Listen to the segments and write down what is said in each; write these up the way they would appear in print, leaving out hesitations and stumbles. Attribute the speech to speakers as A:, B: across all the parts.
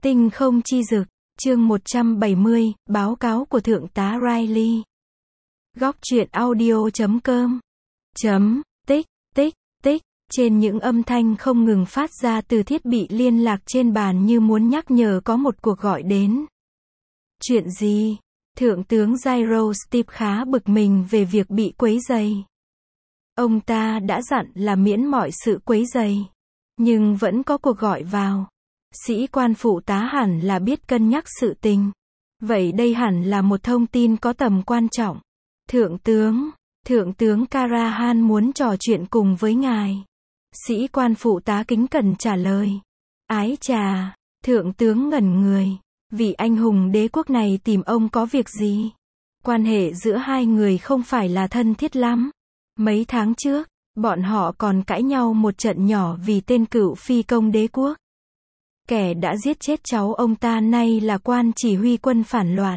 A: Tinh không chi dực, chương 170, báo cáo của Thượng tá Riley. Góc truyện audio.com. Tích, tích, tích, trên những âm thanh không ngừng phát ra từ thiết bị liên lạc trên bàn như muốn nhắc nhở có một cuộc gọi đến. Chuyện gì? Thượng tướng Gyro Steve khá bực mình về việc bị quấy rầy. Ông ta đã dặn là miễn mọi sự quấy rầy, nhưng vẫn có cuộc gọi vào. Sĩ quan phụ tá hẳn là biết cân nhắc sự tình. Vậy đây hẳn là một thông tin có tầm quan trọng. Thượng tướng Karahan muốn trò chuyện cùng với ngài. Sĩ quan phụ tá kính cẩn trả lời. Ái chà, thượng tướng ngẩn người. Vị anh hùng đế quốc này tìm ông có việc gì? Quan hệ giữa hai người không phải là thân thiết lắm. Mấy tháng trước, bọn họ còn cãi nhau một trận nhỏ vì tên cựu phi công đế quốc. Kẻ đã giết chết cháu ông ta nay là quan chỉ huy quân phản loạn.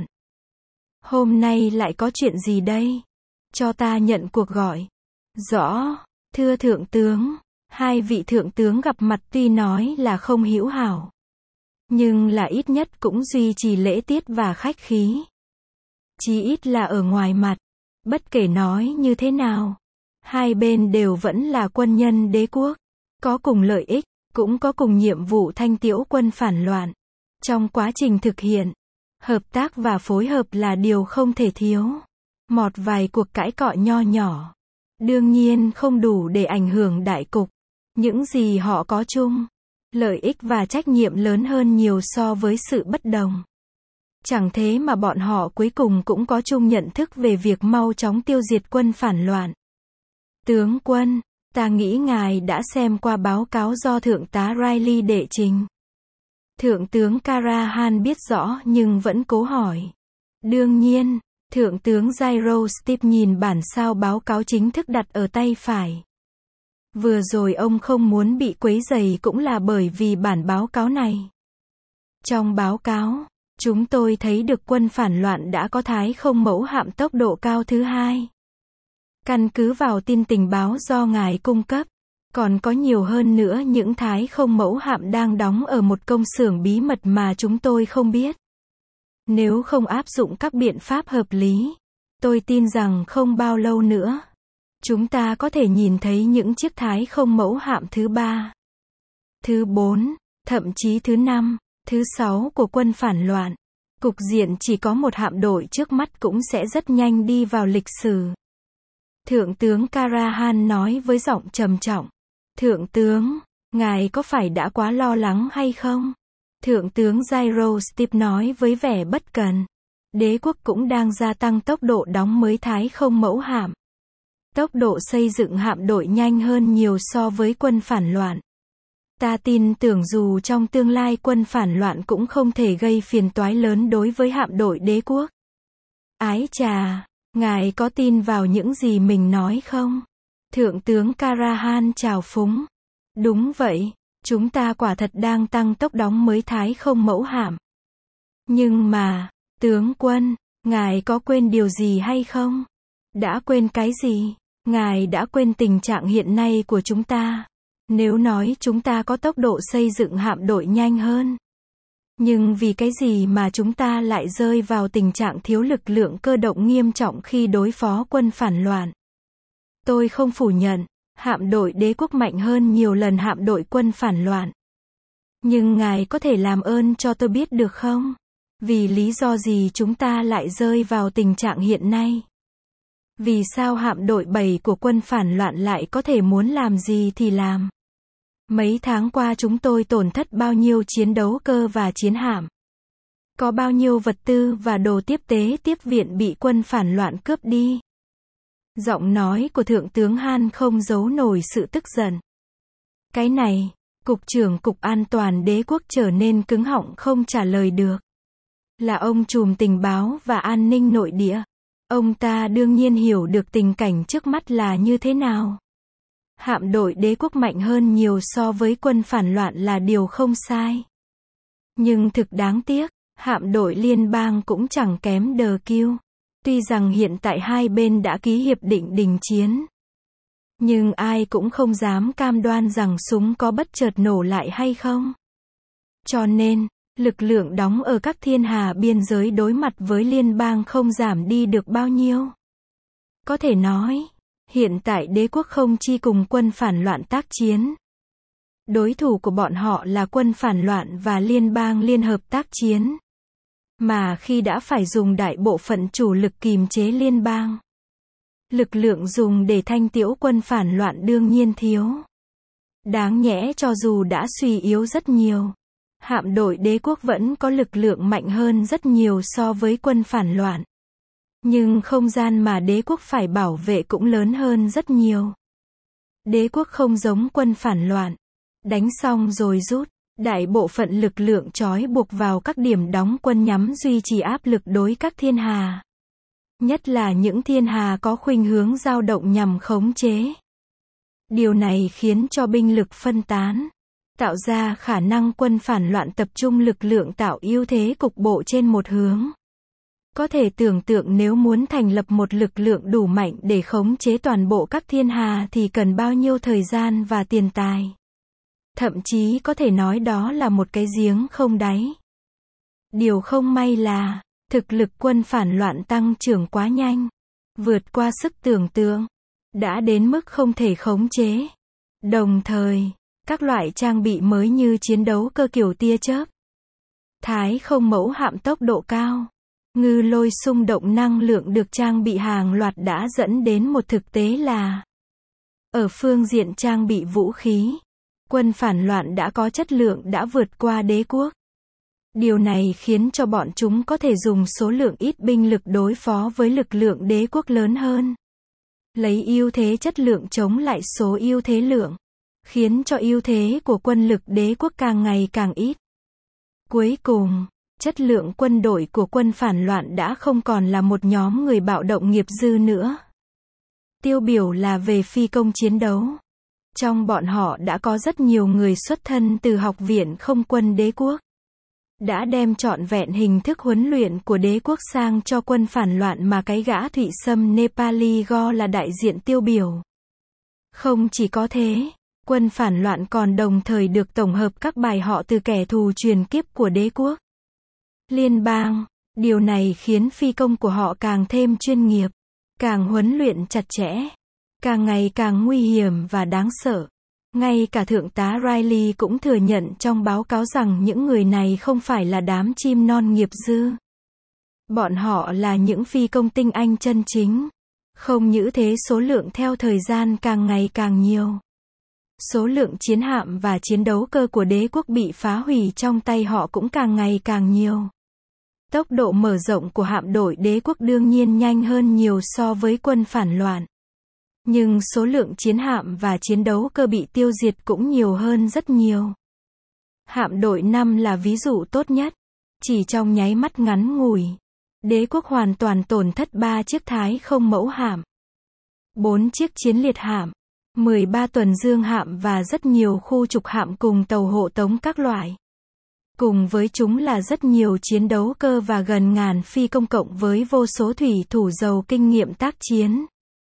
A: Hôm nay lại có chuyện gì đây? Cho ta nhận cuộc gọi. Rõ, thưa thượng tướng. Hai vị thượng tướng gặp mặt tuy nói là không hữu hảo, nhưng là ít nhất cũng duy trì lễ tiết và khách khí. Chí ít là ở ngoài mặt. Bất kể nói như thế nào, hai bên đều vẫn là quân nhân đế quốc, có cùng lợi ích, cũng có cùng nhiệm vụ thanh tiễu quân phản loạn. Trong quá trình thực hiện, hợp tác và phối hợp là điều không thể thiếu. Một vài cuộc cãi cọ nho nhỏ, đương nhiên không đủ để ảnh hưởng đại cục. Những gì họ có chung, lợi ích và trách nhiệm lớn hơn nhiều so với sự bất đồng. Chẳng thế mà bọn họ cuối cùng cũng có chung nhận thức về việc mau chóng tiêu diệt quân phản loạn. Tướng quân, ta nghĩ ngài đã xem qua báo cáo do Thượng tá Riley đệ trình. Thượng tướng Karahan biết rõ nhưng vẫn cố hỏi. Đương nhiên, Thượng tướng Gyro Steve nhìn bản sao báo cáo chính thức đặt ở tay phải. Vừa rồi ông không muốn bị quấy rầy cũng là bởi vì bản báo cáo này. Trong báo cáo, chúng tôi thấy được quân phản loạn đã có Thái không mẫu hạm tốc độ cao thứ hai. Căn cứ vào tin tình báo do ngài cung cấp, còn có nhiều hơn nữa những Thái không mẫu hạm đang đóng ở một công xưởng bí mật mà chúng tôi không biết. Nếu không áp dụng các biện pháp hợp lý, tôi tin rằng không bao lâu nữa, chúng ta có thể nhìn thấy những chiếc Thái không mẫu hạm thứ 3, thứ 4, thậm chí thứ 5, thứ 6 của quân phản loạn. Cục diện chỉ có một hạm đội trước mắt cũng sẽ rất nhanh đi vào lịch sử. Thượng tướng Karahan nói với giọng trầm trọng. Thượng tướng, ngài có phải đã quá lo lắng hay không? Thượng tướng Gyro Steve nói với vẻ bất cần. Đế quốc cũng đang gia tăng tốc độ đóng mới Thái không mẫu hạm. Tốc độ xây dựng hạm đội nhanh hơn nhiều so với quân phản loạn. Ta tin tưởng dù trong tương lai quân phản loạn cũng không thể gây phiền toái lớn đối với hạm đội đế quốc. Ái chà, ngài có tin vào những gì mình nói không? Thượng tướng Karahan chào phúng. Đúng vậy, chúng ta quả thật đang tăng tốc đóng mới Thái không mẫu hạm. Nhưng mà, tướng quân, ngài có quên điều gì hay không? Đã quên cái gì? Ngài đã quên tình trạng hiện nay của chúng ta. Nếu nói chúng ta có tốc độ xây dựng hạm đội nhanh hơn. Nhưng vì cái gì mà chúng ta lại rơi vào tình trạng thiếu lực lượng cơ động nghiêm trọng khi đối phó quân phản loạn? Tôi không phủ nhận, hạm đội đế quốc mạnh hơn nhiều lần hạm đội quân phản loạn. Nhưng ngài có thể làm ơn cho tôi biết được không? Vì lý do gì chúng ta lại rơi vào tình trạng hiện nay? Vì sao hạm đội 7 của quân phản loạn lại có thể muốn làm gì thì làm? Mấy tháng qua chúng tôi tổn thất bao nhiêu chiến đấu cơ và chiến hạm? Có bao nhiêu vật tư và đồ tiếp tế tiếp viện bị quân phản loạn cướp đi? Giọng nói của Thượng tướng Han không giấu nổi sự tức giận. Cái này, Cục trưởng Cục An toàn Đế quốc trở nên cứng họng không trả lời được. Là ông trùm tình báo và an ninh nội địa. Ông ta đương nhiên hiểu được tình cảnh trước mắt là như thế nào. Hạm đội đế quốc mạnh hơn nhiều so với quân phản loạn là điều không sai. Nhưng thực đáng tiếc, hạm đội liên bang cũng chẳng kém đờ kiêu. Tuy rằng hiện tại hai bên đã ký hiệp định đình chiến, nhưng ai cũng không dám cam đoan rằng súng có bất chợt nổ lại hay không. Cho nên, Lực lượng đóng ở các thiên hà biên giới đối mặt với liên bang không giảm đi được bao nhiêu. Có thể nói, hiện tại đế quốc không chi cùng quân phản loạn tác chiến. Đối thủ của bọn họ là quân phản loạn và liên bang liên hợp tác chiến. Mà khi đã phải dùng đại bộ phận chủ lực kìm chế liên bang, lực lượng dùng để thanh tiễu quân phản loạn đương nhiên thiếu. Đáng nhẽ cho dù đã suy yếu rất nhiều, hạm đội đế quốc vẫn có lực lượng mạnh hơn rất nhiều so với quân phản loạn. Nhưng không gian mà đế quốc phải bảo vệ cũng lớn hơn rất nhiều. Đế quốc không giống quân phản loạn. Đánh xong rồi rút, đại bộ phận lực lượng trói buộc vào các điểm đóng quân nhằm duy trì áp lực đối các thiên hà. Nhất là những thiên hà có khuynh hướng dao động nhằm khống chế. Điều này khiến cho binh lực phân tán, tạo ra khả năng quân phản loạn tập trung lực lượng tạo ưu thế cục bộ trên một hướng. Có thể tưởng tượng nếu muốn thành lập một lực lượng đủ mạnh để khống chế toàn bộ các thiên hà thì cần bao nhiêu thời gian và tiền tài. Thậm chí có thể nói đó là một cái giếng không đáy. Điều không may là, thực lực quân phản loạn tăng trưởng quá nhanh, vượt qua sức tưởng tượng, đã đến mức không thể khống chế. Đồng thời, các loại trang bị mới như chiến đấu cơ kiểu tia chớp, Thái không mẫu hạm tốc độ cao, ngư lôi xung động năng lượng được trang bị hàng loạt đã dẫn đến một thực tế là, ở phương diện trang bị vũ khí, quân phản loạn đã có chất lượng đã vượt qua đế quốc. Điều này khiến cho bọn chúng có thể dùng số lượng ít binh lực đối phó với lực lượng đế quốc lớn hơn. Lấy ưu thế chất lượng chống lại số ưu thế lượng, khiến cho ưu thế của quân lực đế quốc càng ngày càng ít. Cuối cùng, chất lượng quân đội của quân phản loạn đã không còn là một nhóm người bạo động nghiệp dư nữa. Tiêu biểu là về phi công chiến đấu. Trong bọn họ đã có rất nhiều người xuất thân từ học viện không quân đế quốc. Đã đem trọn vẹn hình thức huấn luyện của đế quốc sang cho quân phản loạn mà cái gã Thụy Sâm Nepali Go là đại diện tiêu biểu. Không chỉ có thế, quân phản loạn còn đồng thời được tổng hợp các bài họ từ kẻ thù truyền kiếp của đế quốc. Liên bang, điều này khiến phi công của họ càng thêm chuyên nghiệp, càng huấn luyện chặt chẽ, càng ngày càng nguy hiểm và đáng sợ. Ngay cả thượng tá Riley cũng thừa nhận trong báo cáo rằng những người này không phải là đám chim non nghiệp dư. Bọn họ là những phi công tinh anh chân chính. Không những thế số lượng theo thời gian càng ngày càng nhiều. Số lượng chiến hạm và chiến đấu cơ của đế quốc bị phá hủy trong tay họ cũng càng ngày càng nhiều. Tốc độ mở rộng của hạm đội đế quốc đương nhiên nhanh hơn nhiều so với quân phản loạn. Nhưng số lượng chiến hạm và chiến đấu cơ bị tiêu diệt cũng nhiều hơn rất nhiều. Hạm đội 5 là ví dụ tốt nhất. Chỉ trong nháy mắt ngắn ngủi, đế quốc hoàn toàn tổn thất 3 chiếc Thái không mẫu hạm, 4 chiếc chiến liệt hạm, 13 tuần dương hạm và rất nhiều khu trục hạm cùng tàu hộ tống các loại. Cùng với chúng là rất nhiều chiến đấu cơ và gần ngàn phi công cộng với vô số thủy thủ giàu kinh nghiệm tác chiến.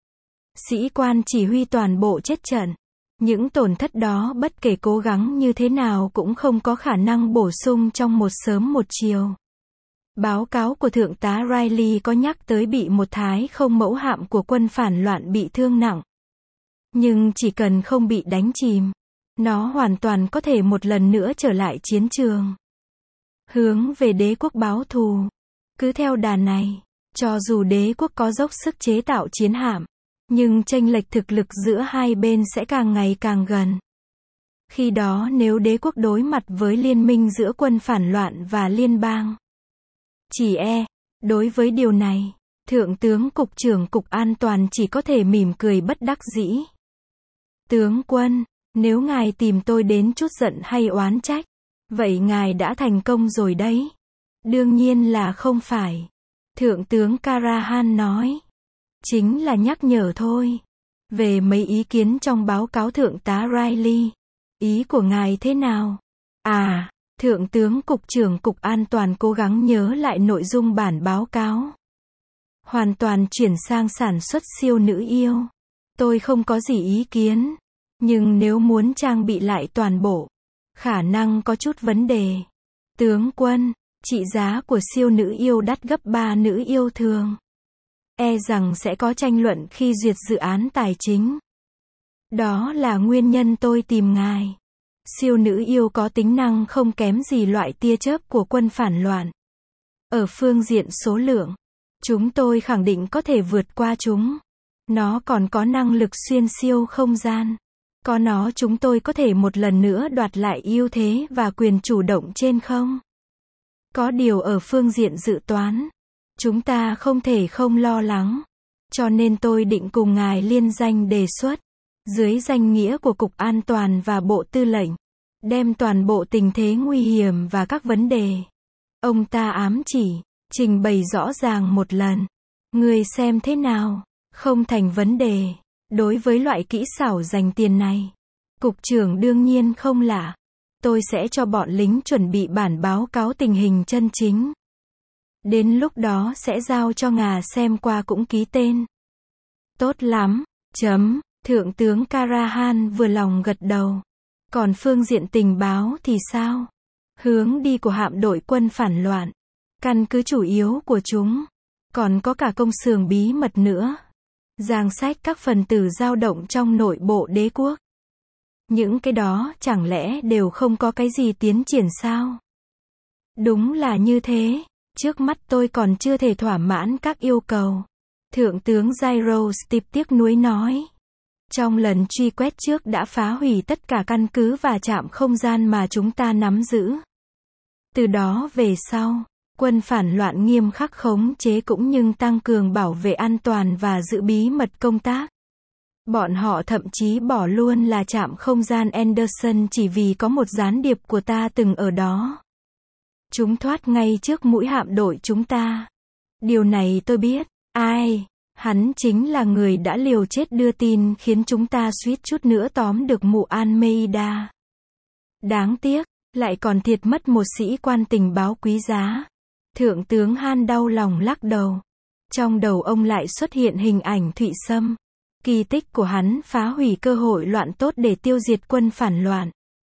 A: Sĩ quan chỉ huy toàn bộ chết trận. Những tổn thất đó bất kể cố gắng như thế nào cũng không có khả năng bổ sung trong một sớm một chiều. Báo cáo của thượng tá Riley có nhắc tới bị một Thái không mẫu hạm của quân phản loạn bị thương nặng. Nhưng chỉ cần không bị đánh chìm, nó hoàn toàn có thể một lần nữa trở lại chiến trường. Hướng về đế quốc báo thù. Cứ theo đà này, cho dù đế quốc có dốc sức chế tạo chiến hạm, nhưng chênh lệch thực lực giữa hai bên sẽ càng ngày càng gần. Khi đó nếu đế quốc đối mặt với liên minh giữa quân phản loạn và liên bang, đối với điều này, Thượng tướng Cục trưởng Cục An toàn chỉ có thể mỉm cười bất đắc dĩ. Tướng quân, nếu ngài tìm tôi đến chút giận hay oán trách, vậy ngài đã thành công rồi đấy. Đương nhiên là không phải. Thượng tướng Karahan nói. Chính là nhắc nhở thôi. Về mấy ý kiến trong báo cáo thượng tá Riley. Ý của ngài thế nào? Thượng tướng Cục trưởng Cục An toàn cố gắng nhớ lại nội dung bản báo cáo. Hoàn toàn chuyển sang sản xuất siêu nữ yêu. Tôi không có gì ý kiến. Nhưng nếu muốn trang bị lại toàn bộ, khả năng có chút vấn đề. Tướng quân, trị giá của siêu nữ yêu đắt gấp 3 nữ yêu thường. E rằng sẽ có tranh luận khi duyệt dự án tài chính. Đó là nguyên nhân tôi tìm ngài. Siêu nữ yêu có tính năng không kém gì loại tia chớp của quân phản loạn. Ở phương diện số lượng, chúng tôi khẳng định có thể vượt qua chúng. Nó còn có năng lực xuyên siêu không gian. Có nó chúng tôi có thể một lần nữa đoạt lại ưu thế và quyền chủ động trên không. Có điều ở phương diện dự toán, chúng ta không thể không lo lắng. Cho nên tôi định cùng ngài liên danh đề xuất, dưới danh nghĩa của Cục An toàn và Bộ Tư lệnh, đem toàn bộ tình thế nguy hiểm và các vấn đề. Ông ta ám chỉ, trình bày rõ ràng một lần. Người xem thế nào, không thành vấn đề. Đối với loại kỹ xảo dành tiền này, Cục trưởng đương nhiên không lạ. Tôi sẽ cho bọn lính chuẩn bị bản báo cáo tình hình chân chính. Đến lúc đó sẽ giao cho ngà xem qua cũng ký tên. Tốt lắm. Thượng tướng Karahan vừa lòng gật đầu. Còn phương diện tình báo thì sao? Hướng đi của hạm đội quân phản loạn, căn cứ chủ yếu của chúng, còn có cả công xưởng bí mật nữa. Giang sách các phần tử dao động trong nội bộ đế quốc. Những cái đó chẳng lẽ đều không có cái gì tiến triển sao? Đúng là như thế. Trước mắt tôi còn chưa thể thỏa mãn các yêu cầu. Thượng tướng Gyro Steve tiếc nuối nói. Trong lần truy quét trước đã phá hủy tất cả căn cứ và trạm không gian mà chúng ta nắm giữ. Từ đó về sau, quân phản loạn nghiêm khắc khống chế cũng như tăng cường bảo vệ an toàn và giữ bí mật công tác. Bọn họ thậm chí bỏ luôn là trạm không gian Anderson chỉ vì có một gián điệp của ta từng ở đó. Chúng thoát ngay trước mũi hạm đội chúng ta. Điều này tôi biết. Ai? Hắn chính là người đã liều chết đưa tin khiến chúng ta suýt chút nữa tóm được mụ Almeida. Đáng tiếc, lại còn thiệt mất một sĩ quan tình báo quý giá. Thượng tướng Han đau lòng lắc đầu. Trong đầu ông lại xuất hiện hình ảnh Thụy Sâm. Kỳ tích của hắn phá hủy cơ hội loạn tốt để tiêu diệt quân phản loạn.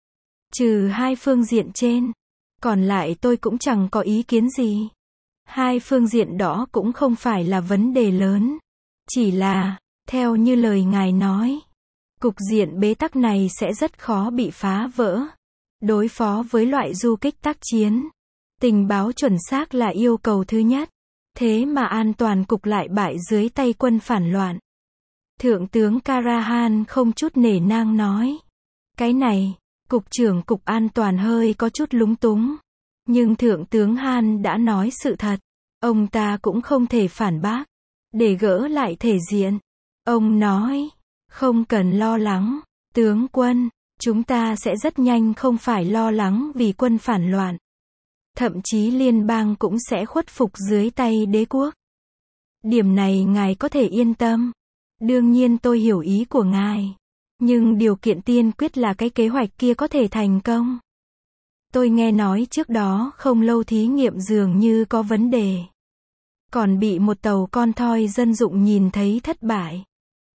A: Trừ hai phương diện trên, còn lại tôi cũng chẳng có ý kiến gì. Hai phương diện đó cũng không phải là vấn đề lớn. Chỉ là, theo như lời ngài nói, cục diện bế tắc này sẽ rất khó bị phá vỡ. Đối phó với loại du kích tác chiến, tình báo chuẩn xác là yêu cầu thứ nhất. Thế mà an toàn cục lại bại dưới tay quân phản loạn. Thượng tướng Karahan không chút nể nang nói. Cái này, cục trưởng cục an toàn hơi có chút lúng túng. Nhưng thượng tướng Han đã nói sự thật. Ông ta cũng không thể phản bác. Để gỡ lại thể diện, ông nói, không cần lo lắng, tướng quân, chúng ta sẽ rất nhanh không phải lo lắng vì quân phản loạn. Thậm chí liên bang cũng sẽ khuất phục dưới tay đế quốc. Điểm này ngài có thể yên tâm. Đương nhiên tôi hiểu ý của ngài. Nhưng điều kiện tiên quyết là cái kế hoạch kia có thể thành công. Tôi nghe nói trước đó không lâu thí nghiệm dường như có vấn đề. Còn bị một tàu con thoi dân dụng nhìn thấy thất bại.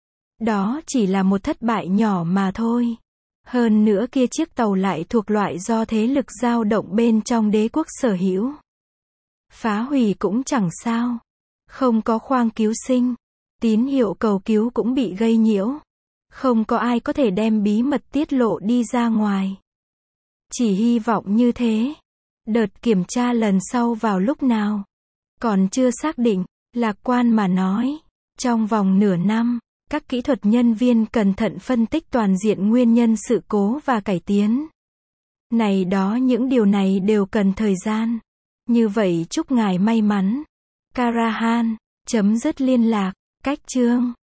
A: Đó chỉ là một thất bại nhỏ mà thôi. Hơn nữa kia chiếc tàu lại thuộc loại do thế lực dao động bên trong đế quốc sở hữu. Phá hủy cũng chẳng sao. Không có khoang cứu sinh. Tín hiệu cầu cứu cũng bị gây nhiễu. Không có ai có thể đem bí mật tiết lộ đi ra ngoài. Chỉ hy vọng như thế. Đợt kiểm tra lần sau vào lúc nào? Còn chưa xác định, lạc quan mà nói. Trong vòng nửa năm, các kỹ thuật nhân viên cẩn thận phân tích toàn diện nguyên nhân sự cố và cải tiến. Này đó những điều này đều cần thời gian. Như vậy chúc ngài may mắn. Karahan, chấm dứt liên lạc, cách chương.